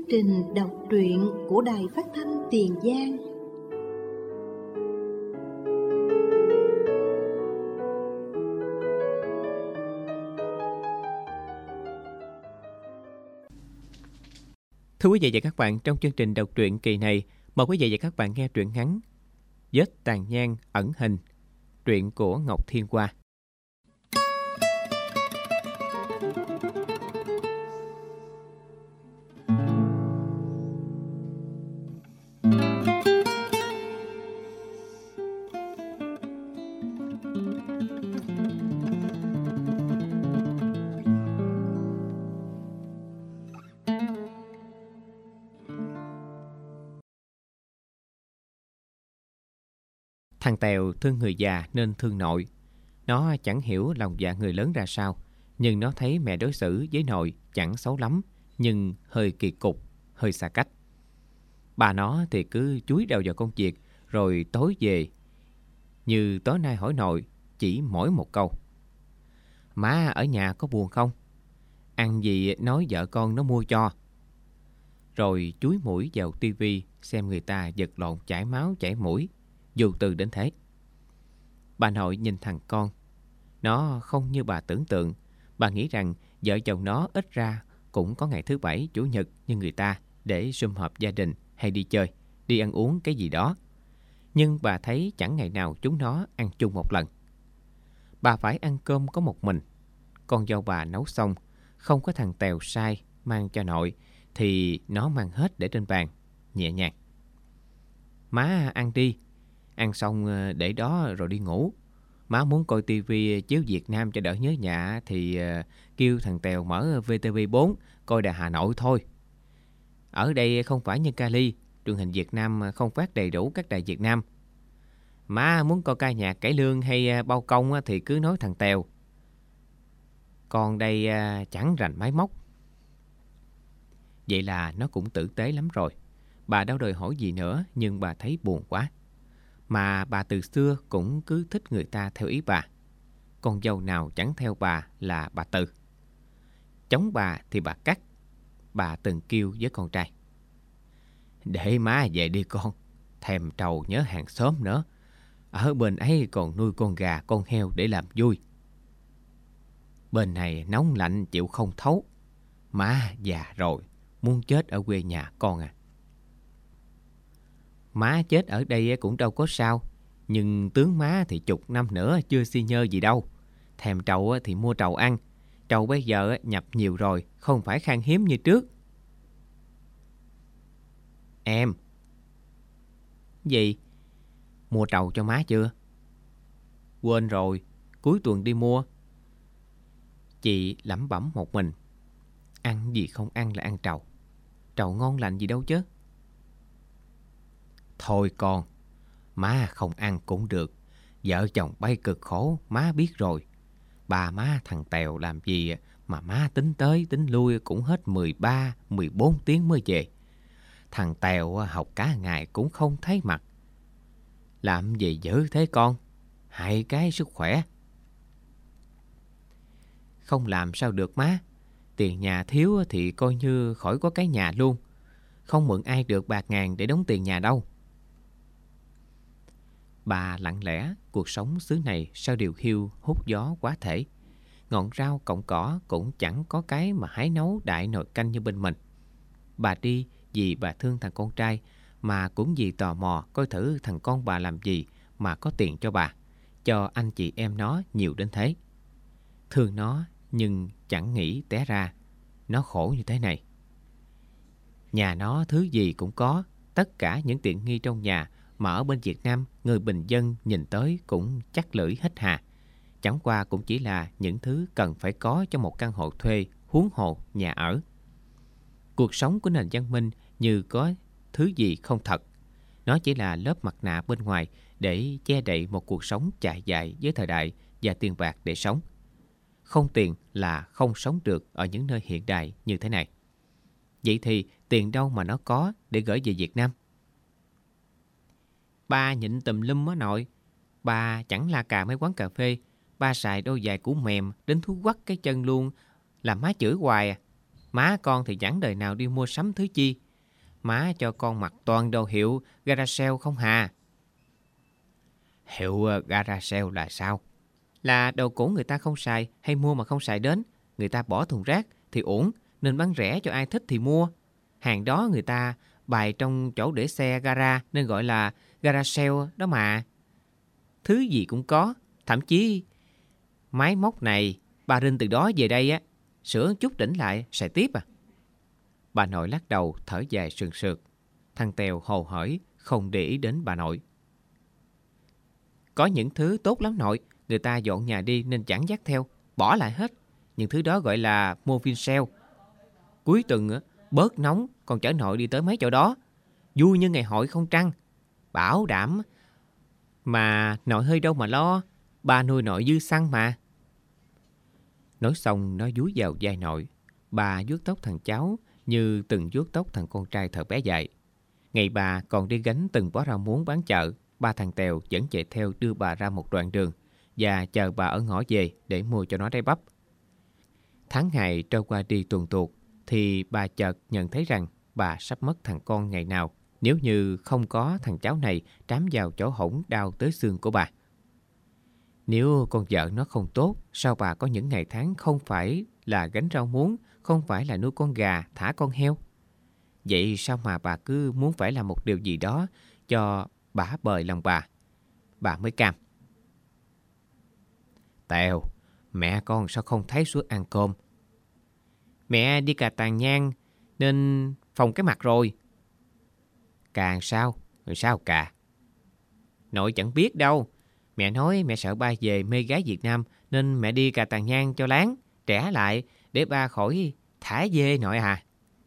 trình đọc truyện của Đài Phát thanh Tiền Giang. Thưa quý vị và các bạn, trong chương trình đọc truyện kỳ này, mời quý vị và các bạn nghe truyện ngắn Vết tàn nhang ẩn hình, truyện của Ngọc Thiên Hoa. Thằng Tèo thương người già nên thương nội. Nó chẳng hiểu lòng dạ người lớn ra sao, nhưng nó thấy mẹ đối xử với nội chẳng xấu lắm, nhưng hơi kỳ cục, hơi xa cách. Bà nó thì cứ chúi đầu vào công việc, rồi tối về. Như tối nay hỏi nội chỉ mỗi một câu: "Má ở nhà có buồn không? Ăn gì nói vợ con nó mua cho." Rồi chúi mũi vào tivi xem người ta vật lộn chảy máu chảy mũi, dù từ đến thế. Bà nội nhìn thằng con. Nó không như bà tưởng tượng. Bà nghĩ rằng vợ chồng nó ít ra cũng có ngày thứ bảy, chủ nhật như người ta để sum họp gia đình hay đi chơi, đi ăn uống cái gì đó. Nhưng bà thấy chẳng ngày nào chúng nó ăn chung một lần. Bà phải ăn cơm có một mình. Con dâu bà nấu xong, không có thằng Tèo sai mang cho nội, thì nó mang hết để trên bàn, nhẹ nhàng: "Má ăn đi. Ăn xong để đó rồi đi ngủ. Má muốn coi tivi chiếu Việt Nam cho đỡ nhớ nhà thì kêu thằng Tèo mở VTV4 coi đài Hà Nội thôi. Ở đây không phải như Cali, truyền hình Việt Nam không phát đầy đủ các đài Việt Nam. Má muốn coi ca nhạc cải lương hay bao công thì cứ nói thằng Tèo. Còn đây chẳng rành máy móc." Vậy là nó cũng tử tế lắm rồi. Bà đâu đòi hỏi gì nữa, nhưng bà thấy buồn quá. Mà bà từ xưa cũng cứ thích người ta theo ý bà. Con dâu nào chẳng theo bà là bà Từ. Chống bà thì bà cắt. Bà từng kêu với con trai: "Để má về đi con. Thèm trầu nhớ hàng xóm nữa. Ở bên ấy còn nuôi con gà con heo để làm vui. Bên này nóng lạnh chịu không thấu. Má già rồi, muốn chết ở quê nhà con à." "Má chết ở đây cũng đâu có sao. Nhưng tướng má thì chục năm nữa chưa xi nhơ gì đâu. Thèm trầu thì mua trầu ăn. Trầu bây giờ nhập nhiều rồi, không phải khan hiếm như trước." "Em." "Gì? Mua trầu cho má chưa?" "Quên rồi, cuối tuần đi mua." Chị lẩm bẩm một mình. Ăn gì không ăn là ăn trầu. Trầu ngon lành gì đâu chứ. "Thôi con, má không ăn cũng được. Vợ chồng bay cực khổ, má biết rồi. Ba má thằng Tèo làm gì mà má tính tới tính lui cũng hết 13, 14 tiếng mới về. Thằng Tèo học cả ngày cũng không thấy mặt. Làm gì dữ thế con? Hại cái sức khỏe." "Không làm sao được má. Tiền nhà thiếu thì coi như khỏi có cái nhà luôn. Không mượn ai được bạc ngàn để đóng tiền nhà đâu." Bà lặng lẽ, cuộc sống xứ này sao điều hiu hút gió quá thể. Ngọn rau cọng cỏ cũng chẳng có cái mà hái nấu đại nồi canh như bên mình. Bà đi vì bà thương thằng con trai, mà cũng vì tò mò coi thử thằng con bà làm gì mà có tiền cho bà, cho anh chị em nó nhiều đến thế. Thương nó nhưng chẳng nghĩ té ra nó khổ như thế này. Nhà nó thứ gì cũng có, tất cả những tiện nghi trong nhà mà ở bên Việt Nam người bình dân nhìn tới cũng chắc lưỡi hết hà. Chẳng qua cũng chỉ là những thứ cần phải có cho một căn hộ thuê, huống hồ nhà ở. Cuộc sống của nền văn minh như có thứ gì không thật. Nó chỉ là lớp mặt nạ bên ngoài để che đậy một cuộc sống chạy dài với thời đại và tiền bạc để sống. Không tiền là không sống được ở những nơi hiện đại như thế này. Vậy thì tiền đâu mà nó có để gửi về Việt Nam? "Ba nhịn tùm lum á nội. Ba chẳng la cà mấy quán cà phê. Ba xài đôi giày cũ mềm đến thúi quắc cái chân luôn, làm má chửi hoài à." Má con thì chẳng đời nào đi mua sắm thứ chi. Má cho con mặc toàn đồ hiệu Garacel không hà. Hiệu Garacel là sao? Là đồ cũ người ta không xài hay mua mà không xài đến. Người ta bỏ thùng rác thì uổng, nên bán rẻ cho ai thích thì mua. Hàng đó người ta bày trong chỗ để xe gara nên gọi là Garacel đó mà. Thứ gì cũng có, thậm chí máy móc này bà rinh từ đó về đây á, sửa chút đỉnh lại xài tiếp à. Bà nội lắc đầu thở dài sườn sượt. Thằng Tèo hồ hởi không để ý đến bà nội. Có những thứ tốt lắm nội, người ta dọn nhà đi nên chẳng dắt theo, bỏ lại hết. Những thứ đó gọi là mua Vincel. Cuối tuần bớt nóng còn chở nội đi tới mấy chỗ đó, vui như ngày hội không trăng. Bảo đảm mà nội hơi đâu mà lo, bà nuôi nội dư xăng mà. Nói xong nó dúi vào vai nội. Bà vuốt tóc thằng cháu như từng vuốt tóc thằng con trai thời bé dại. Ngày bà còn đi gánh từng bó rau muống bán chợ, ba thằng Tèo vẫn chạy theo đưa bà ra một đoạn đường và chờ bà ở ngõ về để mua cho nó trái bắp. Tháng ngày trôi qua đi tuần tuột thì bà chợt nhận thấy rằng bà sắp mất thằng con ngày nào nếu như không có thằng cháu này trám vào chỗ hổng đau tới xương của bà. Nếu con vợ nó không tốt, sao bà có những ngày tháng không phải là gánh rau muống, không phải là nuôi con gà, thả con heo? Vậy sao mà bà cứ muốn phải làm một điều gì đó cho bả bời lòng bà mới cam. Tèo, mẹ con sao không thấy xuống ăn cơm? Mẹ đi cà tàn nhang nên phòng cái mặt rồi. Cà sao? Rồi sao cà? Nội chẳng biết đâu. Mẹ nói mẹ sợ ba về mê gái Việt Nam nên mẹ đi cà tàn nhang cho láng, trẻ lại để ba khỏi thả dê nội à.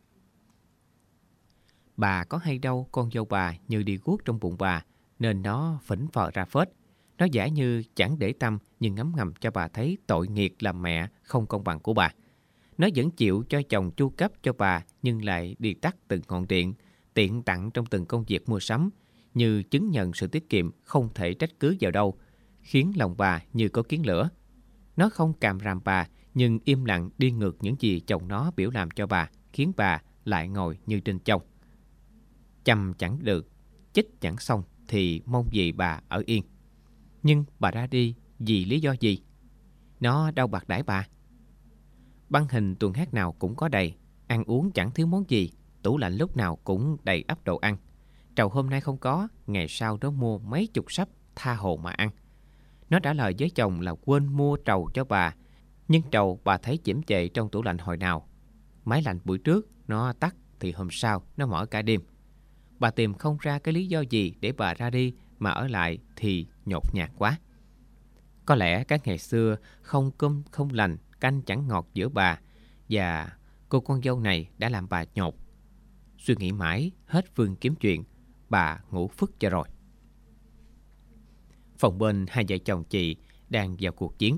Bà có hay đâu con dâu bà như đi guốc trong bụng bà nên nó phỉnh phờ ra phết. Nó giả như chẳng để tâm nhưng ngấm ngầm cho bà thấy tội nghiệp làm mẹ không công bằng của bà. Nó vẫn chịu cho chồng chu cấp cho bà nhưng lại đi tắt từng ngọn điện, tiện tặng trong từng công việc mua sắm, như chứng nhận sự tiết kiệm không thể trách cứ vào đâu, khiến lòng bà như có kiến lửa. Nó không càm ràm bà nhưng im lặng đi ngược những gì chồng nó biểu làm cho bà, khiến bà lại ngồi như trên chông. Chăm chẳng được, chích chẳng xong thì mong gì bà ở yên. Nhưng bà ra đi vì lý do gì? Nó đau bạc đãi bà. Băng hình tuần hát nào cũng có đầy, ăn uống chẳng thiếu món gì, tủ lạnh lúc nào cũng đầy ắp đồ ăn. Trầu hôm nay không có, ngày sau nó mua mấy chục sắp tha hồ mà ăn. Nó trả lời với chồng là quên mua trầu cho bà, nhưng trầu bà thấy chễm chệ trong tủ lạnh hồi nào. Máy lạnh buổi trước nó tắt thì hôm sau nó mở cả đêm. Bà tìm không ra cái lý do gì để bà ra đi mà ở lại thì nhột nhạt quá. Có lẽ các ngày xưa không cơm không lành, canh chẳng ngọt giữa bà và cô con dâu này đã làm bà nhột. Suy nghĩ mãi, hết phương kiếm chuyện, bà ngủ phức cho rồi. Phòng bên hai vợ chồng chị đang vào cuộc chiến.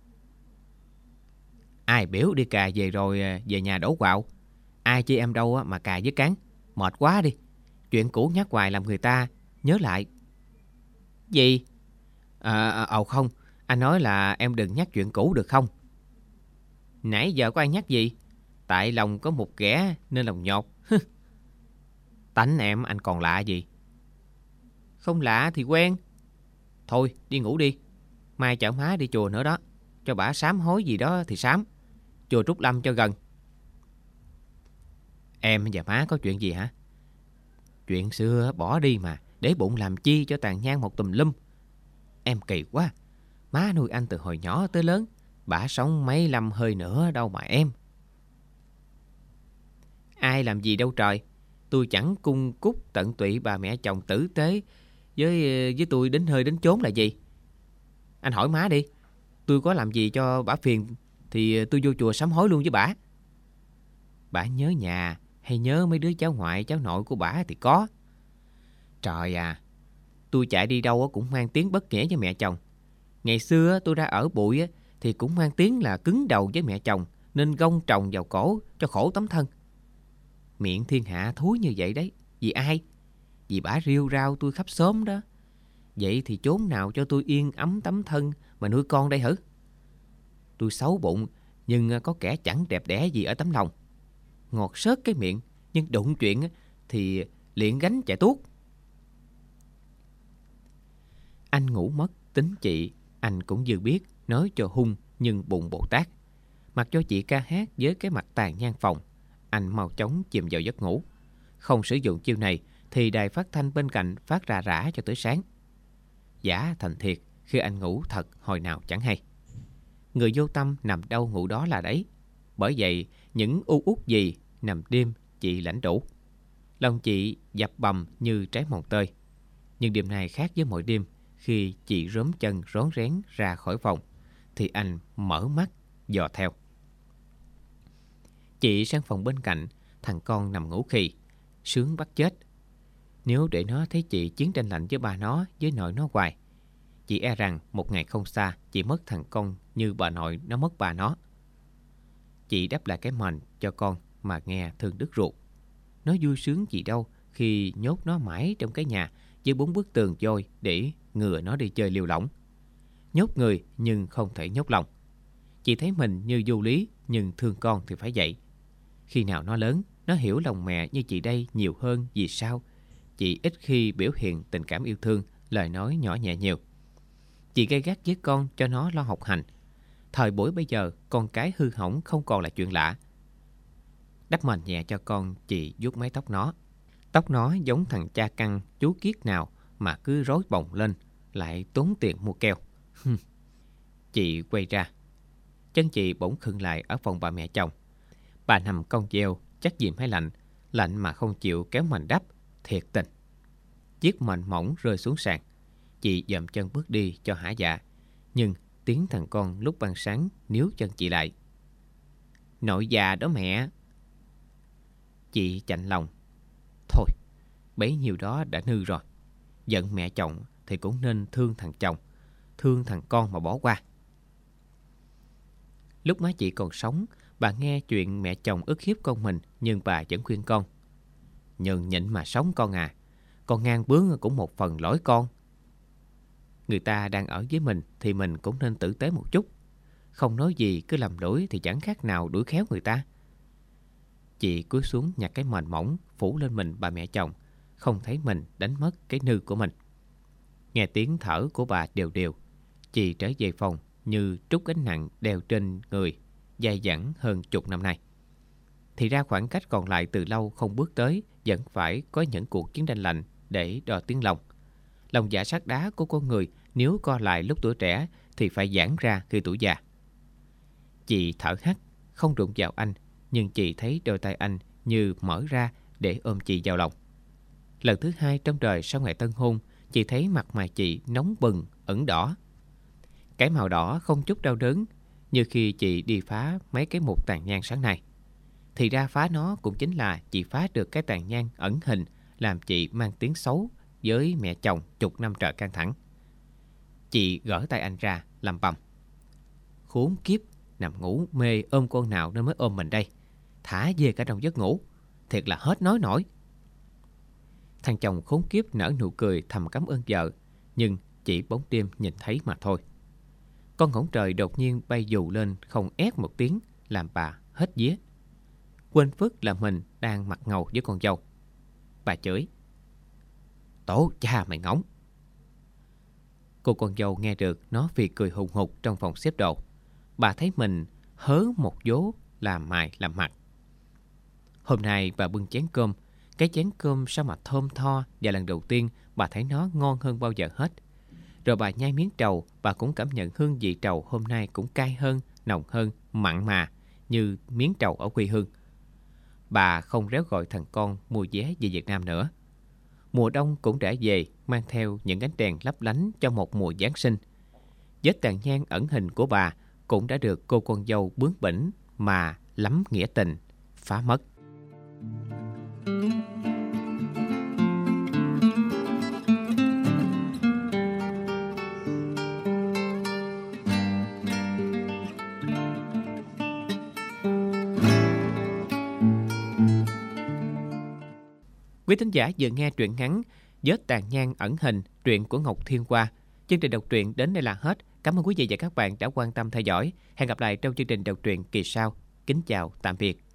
Ai biểu đi cà về rồi về nhà đổ quạo. Ai chi em đâu mà cà với cán. Mệt quá đi. Chuyện cũ nhắc hoài làm người ta nhớ lại. Gì? Không. Anh nói là em đừng nhắc chuyện cũ được không? Nãy giờ có ai nhắc gì? Tại lòng có một ghẻ nên lòng nhột. Tánh em anh còn lạ gì? Không lạ thì quen. Thôi đi ngủ đi. Mai chở má đi chùa nữa đó. Cho bả sám hối gì đó thì sám. Chùa Trúc Lâm cho gần. Em và má có chuyện gì hả? Chuyện xưa bỏ đi mà. Để bụng làm chi cho tàn nhang một tùm lum. Em kỳ quá. Má nuôi anh từ hồi nhỏ tới lớn. Bả sống mấy năm hơi nữa đâu mà em. Ai làm gì đâu trời. Tôi chẳng cung cúc tận tụy bà mẹ chồng tử tế với tôi đến hơi đến chốn là gì. Anh hỏi má đi. Tôi có làm gì cho bả phiền thì tôi vô chùa sám hối luôn với bả. Bả nhớ nhà hay nhớ mấy đứa cháu ngoại cháu nội của bả thì có. Trời à, tôi chạy đi đâu cũng mang tiếng bất nghĩa với mẹ chồng. Ngày xưa tôi ra ở bụi thì cũng mang tiếng là cứng đầu với mẹ chồng nên gông trồng vào cổ cho khổ tấm thân. Miệng thiên hạ thúi như vậy đấy. Vì ai? Vì bả riêu rao tôi khắp xóm đó. Vậy thì chốn nào cho tôi yên ấm tấm thân mà nuôi con đây hử? Tôi xấu bụng nhưng có kẻ chẳng đẹp đẽ gì ở tấm lòng. ngọt xớt cái miệng, nhưng đụng chuyện thì liền gánh chạy tuốt. Anh ngủ mất, tính chị anh cũng vừa biết, nói cho hung nhưng bụng Bồ Tát. Mặc cho chị ca hát với cái mặt tàn nhang phòng, anh mau chóng chìm vào giấc ngủ. Không sử dụng chiêu này thì đài phát thanh bên cạnh phát ra rã cho tới sáng. Giả thành thiệt, khi anh ngủ thật hồi nào chẳng hay. Người vô tâm nằm đâu ngủ đó là đấy. Bởi vậy những u uất gì nằm đêm chị lãnh đủ. Lòng chị dập bầm như trái mồng tơi. Nhưng đêm nay khác với mọi đêm. Khi chị rớm chân rón rén ra khỏi phòng thì anh mở mắt dò theo. Chị sang phòng bên cạnh, thằng con nằm ngủ khì, sướng bắt chết. Nếu để nó thấy chị chiến tranh lạnh với ba nó, với nội nó hoài, chị e rằng một ngày không xa chị mất thằng con như bà nội nó mất bà nó. Chị đắp lại cái mền cho con mà nghe thương đứt ruột. Nó vui sướng gì đâu khi nhốt nó mãi trong cái nhà với 4 bức tường vôi để ngừa nó đi chơi liều lỏng. Nhốt người nhưng không thể nhốt lòng. Chị thấy mình như vô lý, nhưng thương con thì phải vậy. Khi nào nó lớn, nó hiểu lòng mẹ như chị đây nhiều hơn. Vì sao? Chị ít khi biểu hiện tình cảm yêu thương, lời nói nhỏ nhẹ nhiều. Chị gay gắt với con cho nó lo học hành. Thời buổi bây giờ, con cái hư hỏng không còn là chuyện lạ. Đắp mền nhẹ cho con, chị vuốt mái tóc nó. Tóc nó giống thằng cha căng chú kiết nào mà cứ rối bồng lên, lại tốn tiền mua keo. Chị quay ra. Chân chị bỗng khựng lại ở phòng bà mẹ chồng. Bà nằm cong deo, chắc dìm hay lạnh. Lạnh mà không chịu kéo mền đắp, thiệt tình. Chiếc mền mỏng rơi xuống sàn. Chị dậm chân bước đi cho hả dạ. Nhưng tiếng thằng con lúc ban sáng níu chân chị lại. Nội già đó mẹ. Chị chạnh lòng. Thôi, bấy nhiêu đó đã nư rồi. Giận mẹ chồng thì cũng nên thương thằng chồng, thương thằng con mà bỏ qua. Lúc má chị còn sống, bà nghe chuyện mẹ chồng ức hiếp con mình, nhưng bà vẫn khuyên con. Nhường nhịn mà sống con à, con ngang bướng cũng một phần lỗi con. Người ta đang ở với mình thì mình cũng nên tử tế một chút. Không nói gì cứ làm đuổi thì chẳng khác nào đuổi khéo người ta. Chị cúi xuống nhặt cái mền mỏng phủ lên mình bà mẹ chồng, không thấy mình đánh mất cái nư của mình. Nghe tiếng thở của bà đều đều, chị trở về phòng như trút gánh nặng đeo trên người dai dẳng hơn chục năm nay. Thì ra khoảng cách còn lại từ lâu không bước tới, vẫn phải có những cuộc chiến tranh lạnh để đo tiếng lòng. Lòng dạ sắt đá của con người nếu co lại lúc tuổi trẻ thì phải giãn ra khi tuổi già. Chị thở hắt, không đụng vào anh, nhưng chị thấy đôi tay anh như mở ra để ôm chị vào lòng. Lần thứ hai trong đời sau ngày tân hôn, chị thấy mặt mày chị nóng bừng, ửng đỏ. Cái màu đỏ không chút đau đớn, như khi chị đi phá mấy cái mục tàn nhang sáng nay. Thì ra phá nó cũng chính là chị phá được cái tàn nhang ẩn hình, làm chị mang tiếng xấu với mẹ chồng chục năm trời căng thẳng. Chị gỡ tay anh ra, làm bầm. Khốn kiếp, nằm ngủ mê ôm con nào nên mới ôm mình đây. Thả về cả trong giấc ngủ, thiệt là hết nói nổi. Thằng chồng khốn kiếp nở nụ cười thầm cảm ơn vợ, nhưng chỉ bóng đêm nhìn thấy mà thôi. Con ngỗng trời đột nhiên bay dù lên không ét một tiếng, làm bà hết vía. Quên phước là mình đang mặt ngầu với con dâu. Bà chửi. Tổ cha mày ngỗng. Cô con dâu nghe được nó phì cười hùng hục trong phòng xếp đồ. Bà thấy mình hớ một vố làm mài làm mặt. Hôm nay bà bưng chén cơm. Cái chén cơm sao mà thơm tho, và lần đầu tiên bà thấy nó ngon hơn bao giờ hết. Rồi bà nhai miếng trầu, bà cũng cảm nhận hương vị trầu hôm nay cũng cay hơn, nồng hơn, mặn mà như miếng trầu ở quê hương. Bà không réo gọi thằng con mua vé về Việt Nam nữa. Mùa đông cũng đã về, mang theo những ánh đèn lấp lánh cho một mùa Giáng sinh. Vết tàn nhang ẩn hình của bà cũng đã được cô con dâu bướng bỉnh mà lắm nghĩa tình phá mất. Quý thính giả vừa nghe truyện ngắn Vết tàn nhang ẩn hình, truyện của Ngọc Thiên Hoa. Chương trình đọc truyện đến đây là hết. Cảm ơn quý vị và các bạn đã quan tâm theo dõi. Hẹn gặp lại trong chương trình đọc truyện kỳ sau. Kính chào, tạm biệt.